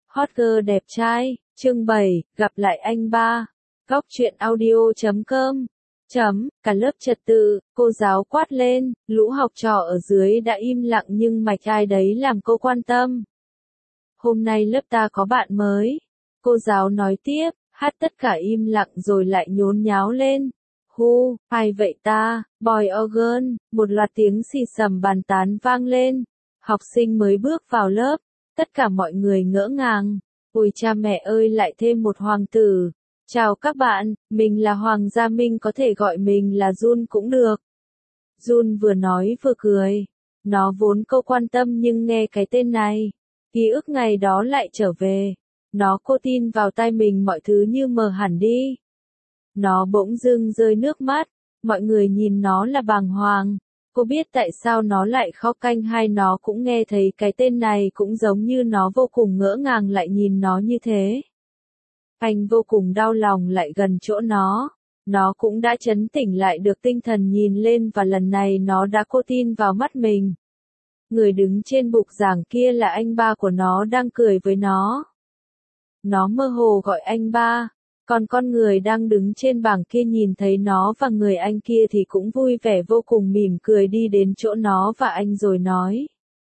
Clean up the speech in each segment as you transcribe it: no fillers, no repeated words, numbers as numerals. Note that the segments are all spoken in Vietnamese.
Hot girl đẹp trai, chương 7, gặp lại anh ba. Góc truyện audio.com. Cả lớp trật tự, cô giáo quát lên, lũ học trò ở dưới đã im lặng nhưng mạch ai đấy làm cô quan tâm. Hôm nay lớp ta có bạn mới. Cô giáo nói tiếp, hát tất cả im lặng rồi lại nhốn nháo lên. Hu, ai vậy ta, boy or girl, một loạt tiếng xì xầm bàn tán vang lên. Học sinh mới bước vào lớp, tất cả mọi người ngỡ ngàng. Ôi cha mẹ ơi, lại thêm một hoàng tử. Chào các bạn, mình là Hoàng Gia Minh, có thể gọi mình là Jun cũng được. Jun vừa nói vừa cười. Nó vốn câu quan tâm nhưng nghe cái tên này, ký ức ngày đó lại trở về. Cô tin vào tai mình mọi thứ như mờ hẳn đi. Nó bỗng dưng rơi nước mắt, mọi người nhìn nó là bàng hoàng. Cô biết tại sao nó lại khóc canh hay nó cũng nghe thấy cái tên này cũng giống như nó vô cùng ngỡ ngàng lại nhìn nó như thế. Anh vô cùng đau lòng lại gần chỗ nó cũng đã trấn tĩnh lại được tinh thần nhìn lên và lần này nó đã cô tin vào mắt mình. Người đứng trên bục giảng kia là anh ba của nó đang cười với nó. Nó mơ hồ gọi anh ba. Còn con người đang đứng trên bảng kia nhìn thấy nó và người anh kia thì cũng vui vẻ vô cùng mỉm cười đi đến chỗ nó và anh rồi nói.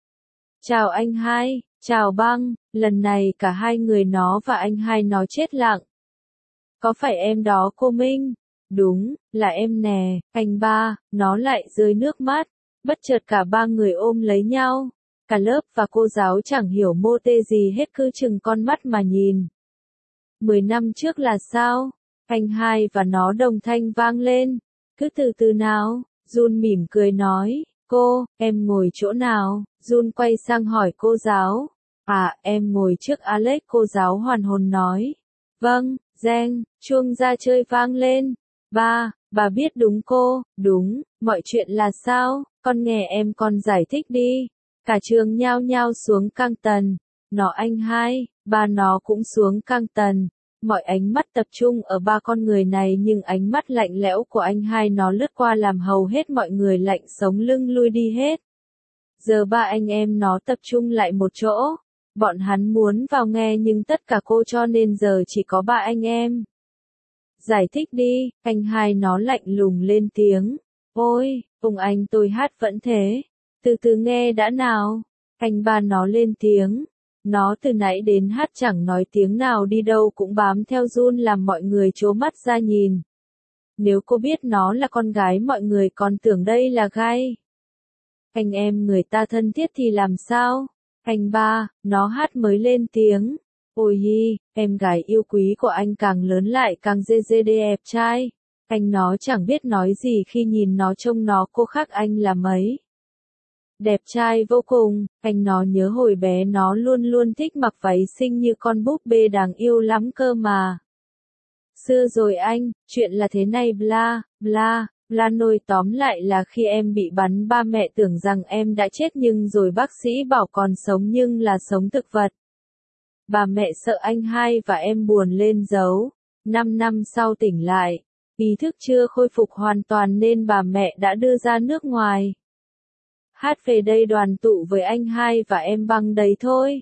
Chào anh hai, chào băng, lần này cả hai người nó và anh hai nó chết lặng. Có phải em đó cô Minh? Đúng, là em nè, anh ba, nó lại rơi nước mắt. Bất chợt cả ba người ôm lấy nhau. Cả lớp và cô giáo chẳng hiểu mô tê gì hết cứ chừng con mắt mà nhìn. 10 năm trước là sao? Anh hai và nó đồng thanh vang lên. Cứ từ từ nào, Jun mỉm cười nói. Cô, em ngồi chỗ nào? Jun quay sang hỏi cô giáo. À, em ngồi trước Alex, cô giáo hoàn hồn nói. Vâng, Giang, chuông ra chơi vang lên. Bà biết đúng cô, đúng, mọi chuyện là sao? Con nghe em con giải thích đi. Cả trường nhao nhao xuống căng tần. Anh hai, ba nó cũng xuống căng tần. Mọi ánh mắt tập trung ở ba con người này nhưng ánh mắt lạnh lẽo của anh hai nó lướt qua làm hầu hết mọi người lạnh sống lưng lui đi hết. Giờ ba anh em nó tập trung lại một chỗ. Bọn hắn muốn vào nghe nhưng tất cả cô cho nên giờ chỉ có ba anh em. Giải thích đi, anh hai nó lạnh lùng lên tiếng. Ôi, ông anh tôi hát vẫn thế. Từ từ nghe đã nào. Anh ba nó lên tiếng. Nó từ nãy đến hát chẳng nói tiếng nào đi đâu cũng bám theo Jun làm mọi người trố mắt ra nhìn. Nếu cô biết nó là con gái mọi người còn tưởng đây là gai. Anh em người ta thân thiết thì làm sao? Anh ba, nó hát mới lên tiếng. Ôi hi, em gái yêu quý của anh càng lớn lại càng dê đẹp trai. Anh nó chẳng biết nói gì khi nhìn nó trông nó cô khác anh là mấy. Đẹp trai vô cùng, anh nó nhớ hồi bé nó luôn luôn thích mặc váy xinh như con búp bê đáng yêu lắm cơ mà. Xưa rồi anh, chuyện là thế này bla, bla, bla nôi tóm lại là khi em bị bắn ba mẹ tưởng rằng em đã chết nhưng rồi bác sĩ bảo còn sống nhưng là sống thực vật. Bà mẹ sợ anh hai và em buồn lên giấu. 5 năm sau tỉnh lại, ý thức chưa khôi phục hoàn toàn nên bà mẹ đã đưa ra nước ngoài. Hát về đây đoàn tụ với anh hai và em băng đấy thôi.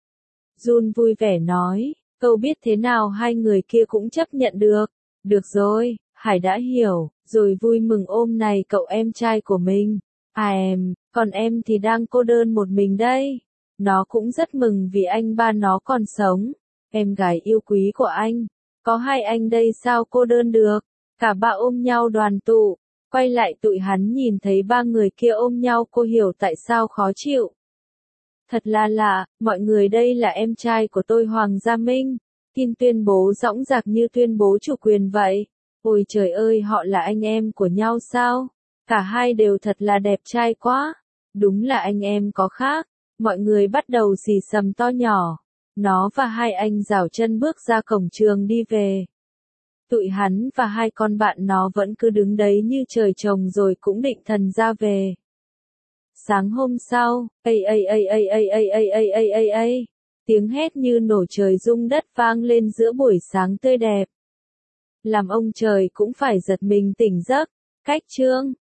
Jun vui vẻ nói, câu biết thế nào hai người kia cũng chấp nhận được. Được rồi, Hải đã hiểu, rồi vui mừng ôm này cậu em trai của mình. À còn em thì đang cô đơn một mình đây. Nó cũng rất mừng vì anh ba nó còn sống. Em gái yêu quý của anh. Có hai anh đây sao cô đơn được. Cả ba ôm nhau đoàn tụ. Quay lại tụi hắn nhìn thấy ba người kia ôm nhau cô hiểu tại sao khó chịu. Thật là lạ, mọi người đây là em trai của tôi Hoàng Gia Minh. Kim tuyên bố dõng dạc như tuyên bố chủ quyền vậy. Ôi trời ơi, họ là anh em của nhau sao? Cả hai đều thật là đẹp trai quá. Đúng là anh em có khác. Mọi người bắt đầu xì xầm to nhỏ. Nó và hai anh giảo chân bước ra cổng trường đi về. Tụi hắn và hai con bạn nó vẫn cứ đứng đấy như trời trồng rồi cũng định thần ra về. Sáng hôm sau, tiếng hét như nổ trời rung đất vang lên giữa buổi sáng tươi đẹp. Làm ông trời cũng phải giật mình tỉnh giấc. Cách chương